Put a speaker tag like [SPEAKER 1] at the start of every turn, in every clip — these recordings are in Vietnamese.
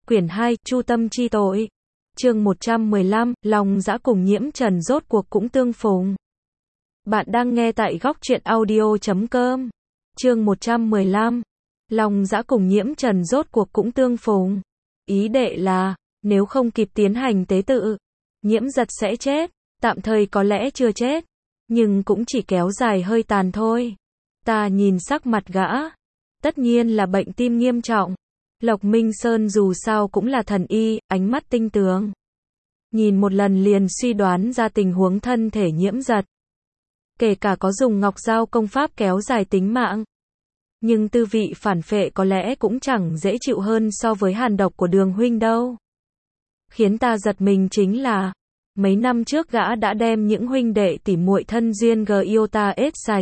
[SPEAKER 1] Quyển 2, Chu tâm chi tội. Chương 115, Lòng Dã cùng Nhiễm Trần rốt cuộc cũng tương phùng. Bạn đang nghe tại góc truyện audio.com. Chương 115, Lòng Dã cùng Nhiễm Trần rốt cuộc cũng tương phùng. Ý đệ là, nếu không kịp tiến hành tế tự, Nhiễm Giật sẽ chết, tạm thời có lẽ chưa chết, nhưng cũng chỉ kéo dài hơi tàn thôi. Ta nhìn sắc mặt gã, tất nhiên là bệnh tim nghiêm trọng. Lộc Minh Sơn dù sao cũng là thần y, ánh mắt tinh tường. Nhìn một lần liền suy đoán ra tình huống thân thể Nhiễm Giật. Kể cả có dùng ngọc dao công pháp kéo dài tính mạng. Nhưng tư vị phản phệ có lẽ cũng chẳng dễ chịu hơn so với hàn độc của Đường huynh đâu. Khiến ta giật mình chính là, mấy năm trước gã đã đem những huynh đệ tỉ muội thân duyên Giota ết sạch.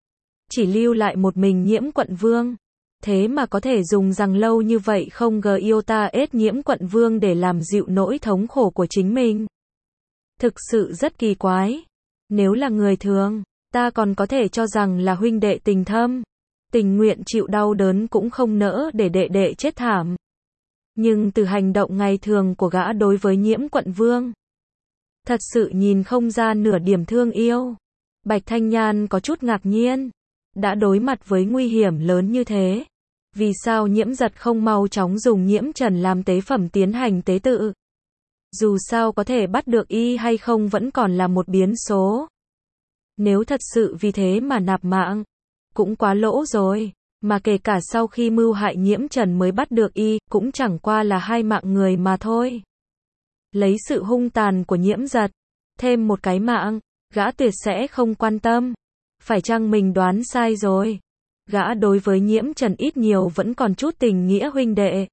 [SPEAKER 1] Chỉ lưu lại một mình Nhiễm Quận Vương. Thế mà có thể dùng rằng lâu như vậy không Giota ết Nhiễm Quận Vương để làm dịu nỗi thống khổ của chính mình. Thực sự rất kỳ quái. Nếu là người thường, ta còn có thể cho rằng là huynh đệ tình thâm, tình nguyện chịu đau đớn cũng không nỡ để đệ đệ chết thảm. Nhưng từ hành động ngày thường của gã đối với Nhiễm Quận Vương, thật sự nhìn không ra nửa điểm thương yêu. Bạch Thanh Nhan có chút ngạc nhiên. Đã đối mặt với nguy hiểm lớn như thế, vì sao Nhiễm Giật không mau chóng dùng Nhiễm Trần làm tế phẩm tiến hành tế tự? Dù sao có thể bắt được y hay không vẫn còn là một biến số. Nếu thật sự vì thế mà nạp mạng, cũng quá lỗ rồi. Mà kể cả sau khi mưu hại Nhiễm Trần mới bắt được y, cũng chẳng qua là 2 mạng người mà thôi. Lấy sự hung tàn của Nhiễm Giật, thêm một cái mạng, gã tuyệt sẽ không quan tâm. Phải chăng mình đoán sai rồi? Gã đối với Nhiễm Trần ít nhiều vẫn còn chút tình nghĩa huynh đệ.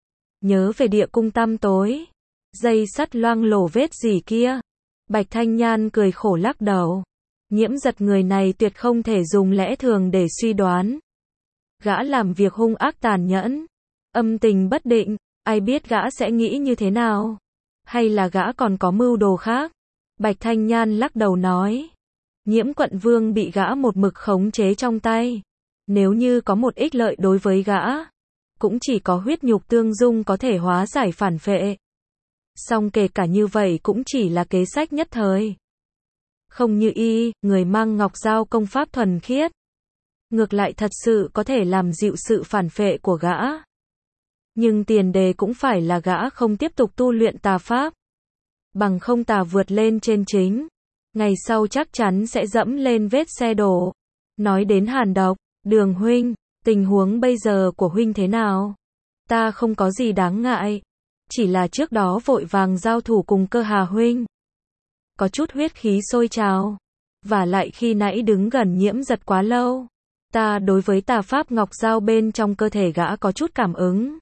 [SPEAKER 1] Nhớ về địa cung tăm tối, dây sắt loang lổ vết gì kia. Bạch Thanh Nhan cười khổ lắc đầu. Nhiễm Giật người này tuyệt không thể dùng lẽ thường để suy đoán. Gã làm việc hung ác tàn nhẫn, âm tình bất định, ai biết gã sẽ nghĩ như thế nào? Hay là gã còn có mưu đồ khác? Bạch Thanh Nhan lắc đầu nói. Nhiễm Quận Vương bị gã một mực khống chế trong tay. Nếu như có một ích lợi đối với gã, cũng chỉ có huyết nhục tương dung có thể hóa giải phản phệ. Song kể cả như vậy cũng chỉ là kế sách nhất thời. Không như y, người mang ngọc dao công pháp thuần khiết. Ngược lại thật sự có thể làm dịu sự phản phệ của gã. Nhưng tiền đề cũng phải là gã không tiếp tục tu luyện tà pháp. Bằng không tà vượt lên trên chính, ngày sau chắc chắn sẽ dẫm lên vết xe đổ. Nói đến hàn độc, Đường huynh, tình huống bây giờ của huynh thế nào? Ta không có gì đáng ngại. Chỉ là trước đó vội vàng giao thủ cùng Cơ Hà huynh. Có chút huyết khí sôi trào. Và lại khi nãy đứng gần Nhiễm Giật quá lâu. Ta đối với tà pháp ngọc dao bên trong cơ thể gã có chút cảm ứng.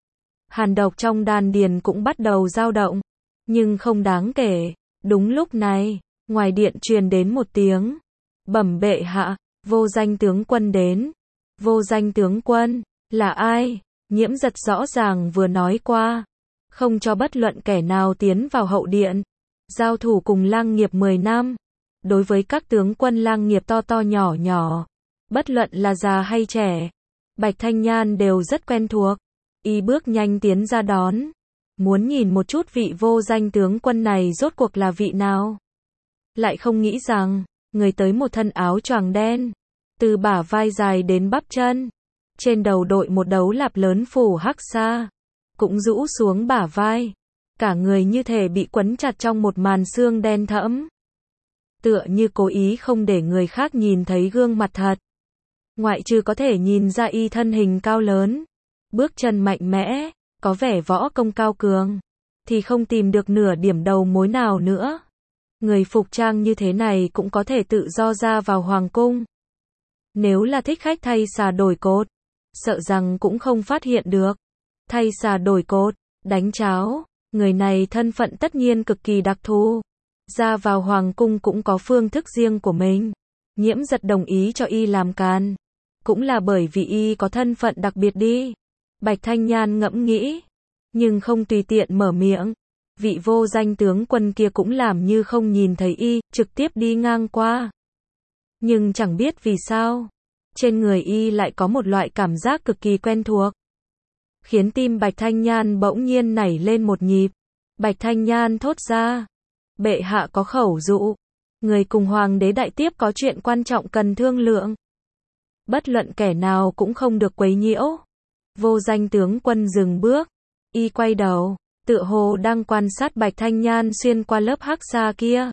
[SPEAKER 1] Hàn độc trong đan điền cũng bắt đầu dao động. Nhưng không đáng kể. Đúng lúc này, ngoài điện truyền đến một tiếng. Bẩm bệ hạ, vô danh tướng quân đến. Vô danh tướng quân, là ai? Nhiễm Giật rõ ràng vừa nói qua. Không cho bất luận kẻ nào tiến vào hậu điện. Giao thủ cùng Lang Nghiệp 10 năm. Đối với các tướng quân Lang Nghiệp to to nhỏ nhỏ, bất luận là già hay trẻ, Bạch Thanh Nhan đều rất quen thuộc. Y bước nhanh tiến ra đón. Muốn nhìn một chút vị vô danh tướng quân này rốt cuộc là vị nào. Lại không nghĩ rằng, người tới một thân áo choàng đen. Từ bả vai dài đến bắp chân. Trên đầu đội một đấu lạp lớn phủ hắc sa. Cũng rũ xuống bả vai. Cả người như thể bị quấn chặt trong một màn xương đen thẫm. Tựa như cố ý không để người khác nhìn thấy gương mặt thật. Ngoại trừ có thể nhìn ra y thân hình cao lớn. Bước chân mạnh mẽ, có vẻ võ công cao cường. Thì không tìm được nửa điểm đầu mối nào nữa. Người phục trang như thế này cũng có thể tự do ra vào hoàng cung. Nếu là thích khách thay xà đổi cột, sợ rằng cũng không phát hiện được. Thay xà đổi cột, đánh cháo, người này thân phận tất nhiên cực kỳ đặc thù. Ra vào hoàng cung cũng có phương thức riêng của mình. Nhiễm Giật đồng ý cho y làm can. Cũng là bởi vì y có thân phận đặc biệt đi. Bạch Thanh Nhan ngẫm nghĩ. Nhưng không tùy tiện mở miệng. Vị vô danh tướng quân kia cũng làm như không nhìn thấy y, trực tiếp đi ngang qua. Nhưng chẳng biết vì sao, trên người y lại có một loại cảm giác cực kỳ quen thuộc. khiến tim Bạch Thanh Nhan bỗng nhiên nảy lên một nhịp. Bạch Thanh Nhan thốt ra, bệ hạ có khẩu dụ, người cùng hoàng đế đại tiếp có chuyện quan trọng cần thương lượng. Bất luận kẻ nào cũng không được quấy nhiễu. Vô Danh tướng quân dừng bước, y quay đầu, tựa hồ đang quan sát Bạch Thanh Nhan xuyên qua lớp hắc xa kia.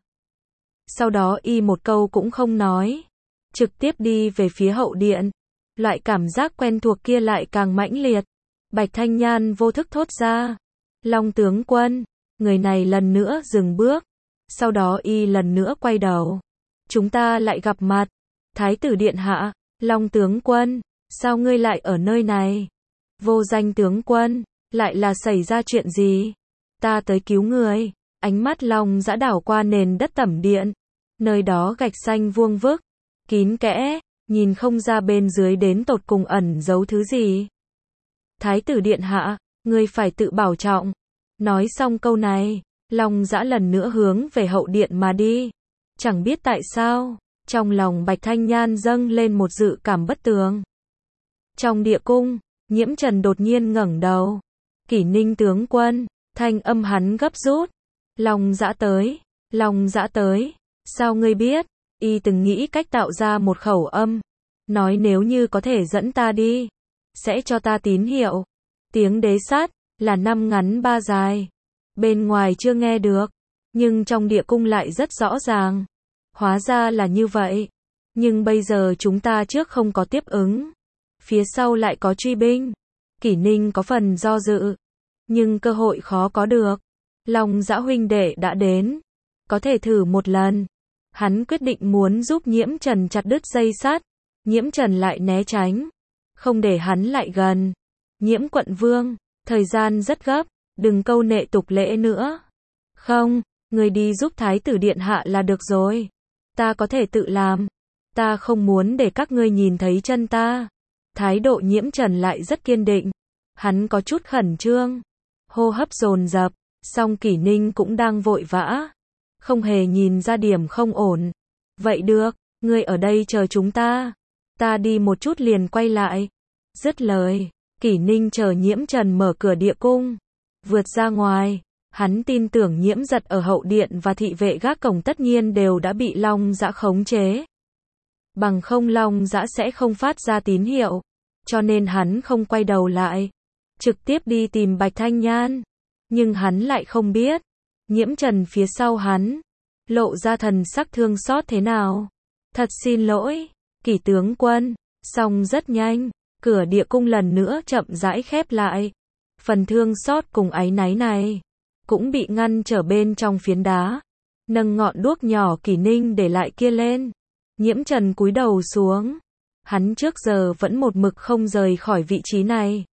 [SPEAKER 1] Sau đó y một câu cũng không nói, trực tiếp đi về phía hậu điện. Loại cảm giác quen thuộc kia lại càng mãnh liệt. Bạch Thanh Nhan vô thức thốt ra, Long tướng quân. Người này lần nữa dừng bước. Sau đó y lần nữa quay đầu. Chúng ta lại gặp mặt. Thái tử điện hạ, Long tướng quân, sao ngươi lại ở nơi này? Vô Danh tướng quân, lại là xảy ra chuyện gì? Ta tới cứu người. Ánh mắt Long Dã đảo qua nền đất tẩm điện. Nơi đó gạch xanh vuông vức, kín kẽ, nhìn không ra bên dưới đến tột cùng ẩn giấu thứ gì. Thái tử điện hạ, ngươi phải tự bảo trọng. Nói xong câu này, Long Dã lần nữa hướng về hậu điện mà đi. Chẳng biết tại sao, trong lòng Bạch Thanh Nhan dâng lên một dự cảm bất tường. Trong địa cung, Nhiễm Trần đột nhiên ngẩng đầu. Kỷ Ninh tướng quân, thanh âm hắn gấp rút. Long Dã tới, Long Dã tới. Sao ngươi biết? Y từng nghĩ cách tạo ra một khẩu âm. Nói nếu như có thể dẫn ta đi, sẽ cho ta tín hiệu. Tiếng đế sát, là 5 ngắn 3 dài. Bên ngoài chưa nghe được, nhưng trong địa cung lại rất rõ ràng. Hóa ra là như vậy. Nhưng bây giờ chúng ta trước không có tiếp ứng. Phía sau lại có truy binh. Kỷ Ninh có phần do dự. Nhưng cơ hội khó có được. Long Dã huynh đệ đã đến. Có thể thử một lần. Hắn quyết định muốn giúp Nhiễm Trần chặt đứt dây sắt. Nhiễm Trần lại né tránh. Không để hắn lại gần. Nhiễm quận vương, thời gian rất gấp. Đừng câu nệ tục lễ nữa. Không, người đi giúp Thái tử điện hạ là được rồi. Ta có thể tự làm. Ta không muốn để các ngươi nhìn thấy chân ta. Thái độ Nhiễm Trần lại rất kiên định. Hắn có chút khẩn trương. Hô hấp dồn dập. Song Kỷ Ninh cũng đang vội vã. Không hề nhìn ra điểm không ổn. Vậy được, ngươi ở đây chờ chúng ta. Ta đi một chút liền quay lại. Dứt lời, Kỷ Ninh chờ Nhiễm Trần mở cửa địa cung. Vượt ra ngoài, hắn tin tưởng Nhiễm Giật ở hậu điện và thị vệ gác cổng tất nhiên đều đã bị Long Dã khống chế. Bằng không Long Dã sẽ không phát ra tín hiệu. Cho nên hắn không quay đầu lại. Trực tiếp đi tìm Bạch Thanh Nhan. Nhưng hắn lại không biết. Nhiễm Trần phía sau hắn. Lộ ra thần sắc thương xót thế nào. Thật xin lỗi, Kỷ tướng quân. Xong rất nhanh. Cửa địa cung lần nữa chậm rãi khép lại. Phần thương xót cùng áy náy này. Cũng bị ngăn trở bên trong phiến đá. Nâng ngọn đuốc nhỏ Kỷ Ninh để lại kia lên. Nhiễm Trần cúi đầu xuống. Hắn trước giờ vẫn một mực không rời khỏi vị trí này.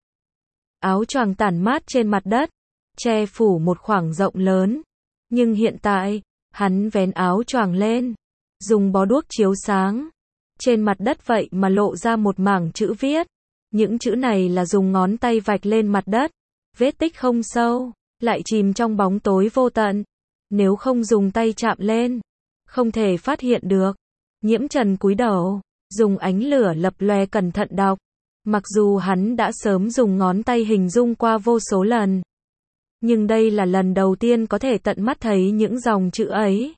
[SPEAKER 1] Áo choàng tản mát trên mặt đất. Che phủ một khoảng rộng lớn. Nhưng hiện tại, hắn vén áo choàng lên. Dùng bó đuốc chiếu sáng. Trên mặt đất vậy mà lộ ra một mảng chữ viết. Những chữ này là dùng ngón tay vạch lên mặt đất. Vết tích không sâu, lại chìm trong bóng tối vô tận. Nếu không dùng tay chạm lên, không thể phát hiện được. Nhiễm Trần cúi đầu, dùng ánh lửa lập lòe cẩn thận đọc. Mặc dù hắn đã sớm dùng ngón tay hình dung qua vô số lần. Nhưng đây là lần đầu tiên có thể tận mắt thấy những dòng chữ ấy.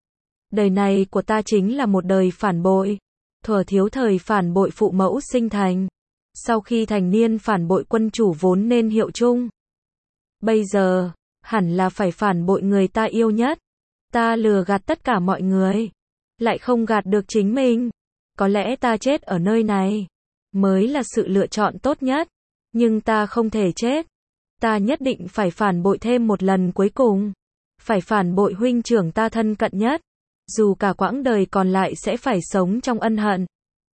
[SPEAKER 1] Đời này của ta chính là một đời phản bội. Thuở thiếu thời phản bội phụ mẫu sinh thành. Sau khi thành niên phản bội quân chủ vốn nên hiệu chung. Bây giờ, hẳn là phải phản bội người ta yêu nhất. Ta lừa gạt tất cả mọi người. Lại không gạt được chính mình. Có lẽ ta chết ở nơi này. Mới là sự lựa chọn tốt nhất. Nhưng ta không thể chết. Ta nhất định phải phản bội thêm một lần cuối cùng. Phải phản bội huynh trưởng ta thân cận nhất. Dù cả quãng đời còn lại sẽ phải sống trong ân hận.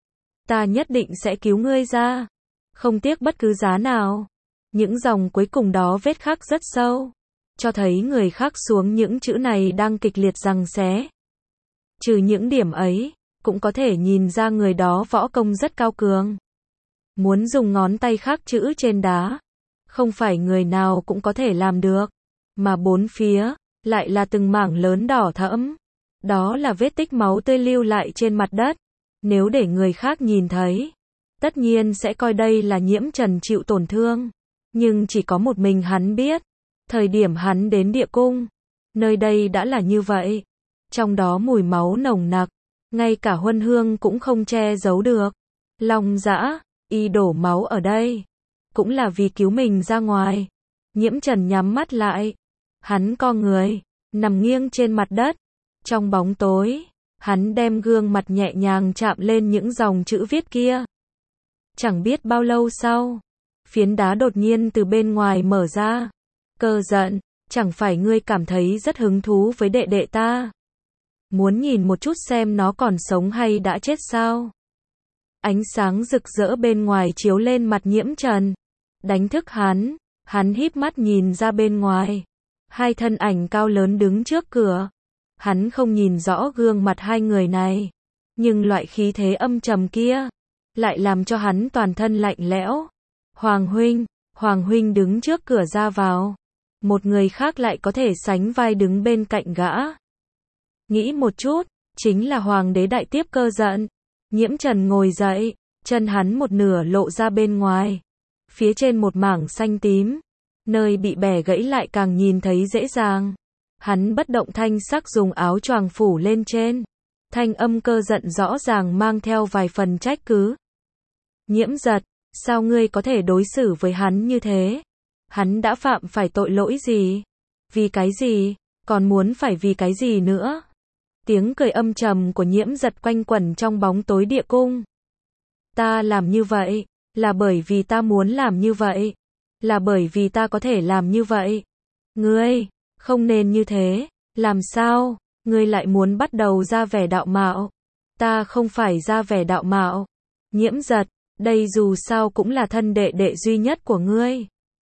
[SPEAKER 1] Ta nhất định sẽ cứu ngươi ra. Không tiếc bất cứ giá nào. Những dòng cuối cùng đó vết khắc rất sâu. Cho thấy người khắc xuống những chữ này đang kịch liệt giằng xé. Trừ những điểm ấy, cũng có thể nhìn ra người đó võ công rất cao cường. Muốn dùng ngón tay khắc chữ trên đá. Không phải người nào cũng có thể làm được. Mà bốn phía, lại là từng mảng lớn đỏ thẫm. Đó là vết tích máu tươi lưu lại trên mặt đất. Nếu để người khác nhìn thấy, tất nhiên sẽ coi đây là Nhiễm Trần chịu tổn thương. Nhưng chỉ có một mình hắn biết, thời điểm hắn đến địa cung, nơi đây đã là như vậy. Trong đó mùi máu nồng nặc, ngay cả huân hương cũng không che giấu được. Long Dã, y đổ máu ở đây, cũng là vì cứu mình ra ngoài. Nhiễm Trần nhắm mắt lại, hắn co người, nằm nghiêng trên mặt đất. Trong bóng tối, hắn đem gương mặt nhẹ nhàng chạm lên những dòng chữ viết kia. Chẳng biết bao lâu sau, phiến đá đột nhiên từ bên ngoài mở ra. Cơ Giận, chẳng phải ngươi cảm thấy rất hứng thú với đệ đệ ta? Muốn nhìn một chút xem nó còn sống hay đã chết sao? Ánh sáng rực rỡ bên ngoài chiếu lên mặt Nhiễm Trần, đánh thức hắn híp mắt nhìn ra bên ngoài. Hai thân ảnh cao lớn đứng trước cửa. Hắn không nhìn rõ gương mặt hai người này, nhưng loại khí thế âm trầm kia lại làm cho hắn toàn thân lạnh lẽo. Hoàng huynh đứng trước cửa ra vào. Một người khác lại có thể sánh vai đứng bên cạnh gã. Nghĩ một chút, chính là Hoàng đế đại tiếp Cơ Giận. Nhiễm Trần ngồi dậy, chân hắn một nửa lộ ra bên ngoài. Phía trên một mảng xanh tím, nơi bị bẻ gãy lại càng nhìn thấy dễ dàng. Hắn bất động thanh sắc dùng áo choàng phủ lên trên. Thanh âm Cơ Giận rõ ràng mang theo vài phần trách cứ. Nhiễm Giật, sao ngươi có thể đối xử với hắn như thế? Hắn đã phạm phải tội lỗi gì? Vì cái gì? Còn muốn phải vì cái gì nữa? Tiếng cười âm trầm của Nhiễm Giật quanh quẩn trong bóng tối địa cung. Ta làm như vậy, là bởi vì ta muốn làm như vậy. Là bởi vì ta có thể làm như vậy. Ngươi, không nên như thế. Làm sao, ngươi lại muốn bắt đầu ra vẻ đạo mạo? Ta không phải ra vẻ đạo mạo. Nhiễm Giật, đây dù sao cũng là thân đệ đệ duy nhất của ngươi.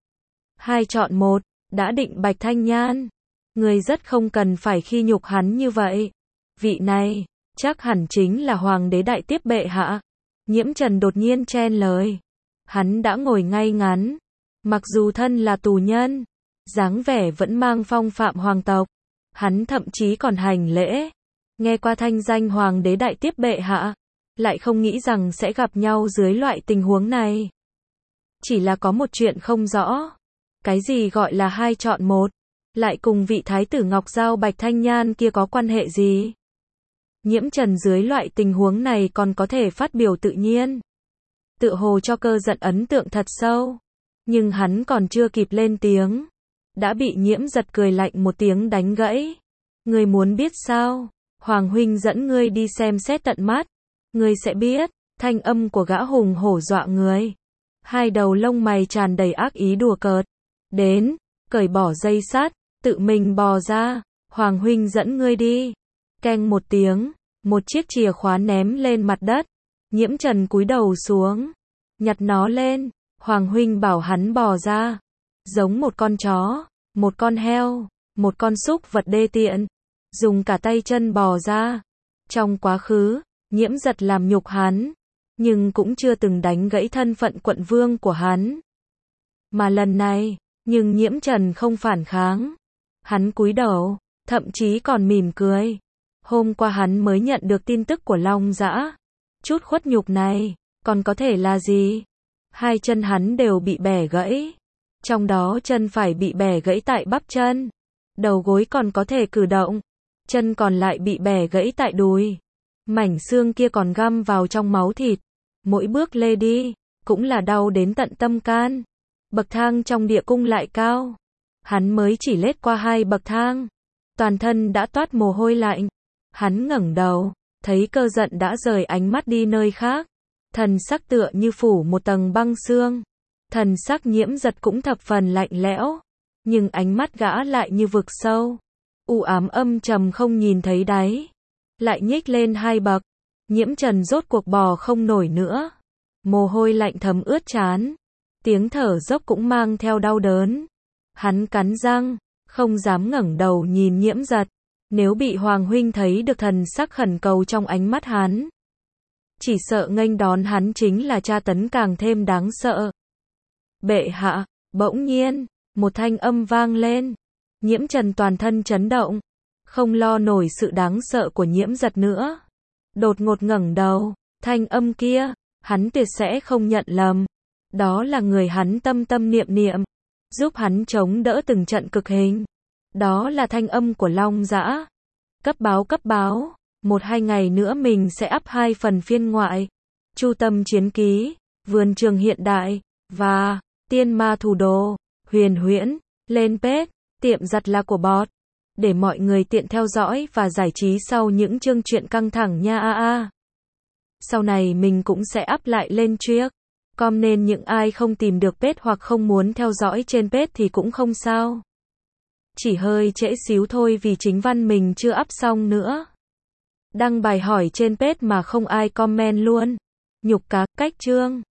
[SPEAKER 1] Hai chọn một, đã định Bạch Thanh Nhan. Ngươi rất không cần phải khi nhục hắn như vậy. Vị này, chắc hẳn chính là Hoàng đế đại tiếp bệ hạ. Nhiễm Trần đột nhiên chen lời. Hắn đã ngồi ngay ngắn. Mặc dù thân là tù nhân, dáng vẻ vẫn mang phong phạm hoàng tộc. Hắn thậm chí còn hành lễ. Nghe qua thanh danh Hoàng đế đại tiếp bệ hạ, lại không nghĩ rằng sẽ gặp nhau dưới loại tình huống này. Chỉ là có một chuyện không rõ. Cái gì gọi là hai chọn một? Lại cùng vị thái tử Ngọc Giao Bạch Thanh Nhan kia có quan hệ gì? Nhiễm Trần dưới loại tình huống này còn có thể phát biểu tự nhiên. Tự hồ cho Cơ Giận ấn tượng thật sâu. Nhưng hắn còn chưa kịp lên tiếng, đã bị Nhiễm Giật cười lạnh một tiếng đánh gãy. Ngươi muốn biết sao? Hoàng huynh dẫn ngươi đi xem xét tận mắt. Ngươi sẽ biết. Thanh âm của gã hùng hổ dọa người. Hai đầu lông mày tràn đầy ác ý đùa cợt. Đến, cởi bỏ dây sắt, tự mình bò ra. Hoàng huynh dẫn ngươi đi. Keng một tiếng, một chiếc chìa khóa ném lên mặt đất. Nhiễm Trần cúi đầu xuống, nhặt nó lên. Hoàng huynh bảo hắn bò ra. Giống một con chó, một con heo, một con súc vật đê tiện. Dùng cả tay chân bò ra. Trong quá khứ, Nhiễm Giật làm nhục hắn, nhưng cũng chưa từng đánh gãy thân phận quận vương của hắn. Mà lần này, nhưng Nhiễm Trần không phản kháng. Hắn cúi đầu, thậm chí còn mỉm cười. Hôm qua hắn mới nhận được tin tức của Long Dã. Chút khuất nhục này, còn có thể là gì? Hai chân hắn đều bị bẻ gãy. Trong đó chân phải bị bẻ gãy tại bắp chân. Đầu gối còn có thể cử động. Chân còn lại bị bẻ gãy tại đùi. Mảnh xương kia còn găm vào trong máu thịt. Mỗi bước lê đi, cũng là đau đến tận tâm can. Bậc thang trong địa cung lại cao. Hắn mới chỉ lết qua 2 bậc thang. Toàn thân đã toát mồ hôi lạnh. Hắn ngẩng đầu, thấy Cơ Giận đã rời ánh mắt đi nơi khác. Thần sắc tựa như phủ một tầng băng xương. Thần sắc Nhiễm Giật cũng thập phần lạnh lẽo. Nhưng ánh mắt gã lại như vực sâu. U ám âm trầm không nhìn thấy đáy. Lại nhích lên 2 bậc. Nhiễm Trần rốt cuộc bò không nổi nữa. Mồ hôi lạnh thấm ướt trán. Tiếng thở dốc cũng mang theo đau đớn. Hắn cắn răng, không dám ngẩng đầu nhìn Nhiễm Giật. Nếu bị Hoàng huynh thấy được thần sắc khẩn cầu trong ánh mắt hắn, chỉ sợ nghênh đón hắn chính là tra tấn càng thêm đáng sợ. Bệ hạ, bỗng nhiên, một thanh âm vang lên. Nhiễm Trần toàn thân chấn động, không lo nổi sự đáng sợ của Nhiễm Giật nữa. Đột ngột ngẩng đầu, thanh âm kia, hắn tuyệt sẽ không nhận lầm. Đó là người hắn tâm tâm niệm niệm, giúp hắn chống đỡ từng trận cực hình. Đó là thanh âm của Long Dã. Cấp báo, 1-2 ngày nữa mình sẽ up 2 phần phiên ngoại. Chu Tâm Chiến Ký, Vườn Trường Hiện Đại, và Tiên Ma Thủ Đồ, Huyền Huyễn, lên page, tiệm giặt là của bot. Để mọi người tiện theo dõi và giải trí sau những chương truyện căng thẳng nha. Sau này mình cũng sẽ up lại lên Triếc.com nên những ai không tìm được page hoặc không muốn theo dõi trên page thì cũng không sao. Chỉ hơi trễ xíu thôi vì chính văn mình chưa up xong nữa. Đăng bài hỏi trên page mà không ai comment luôn. Nhục cá, cách chương.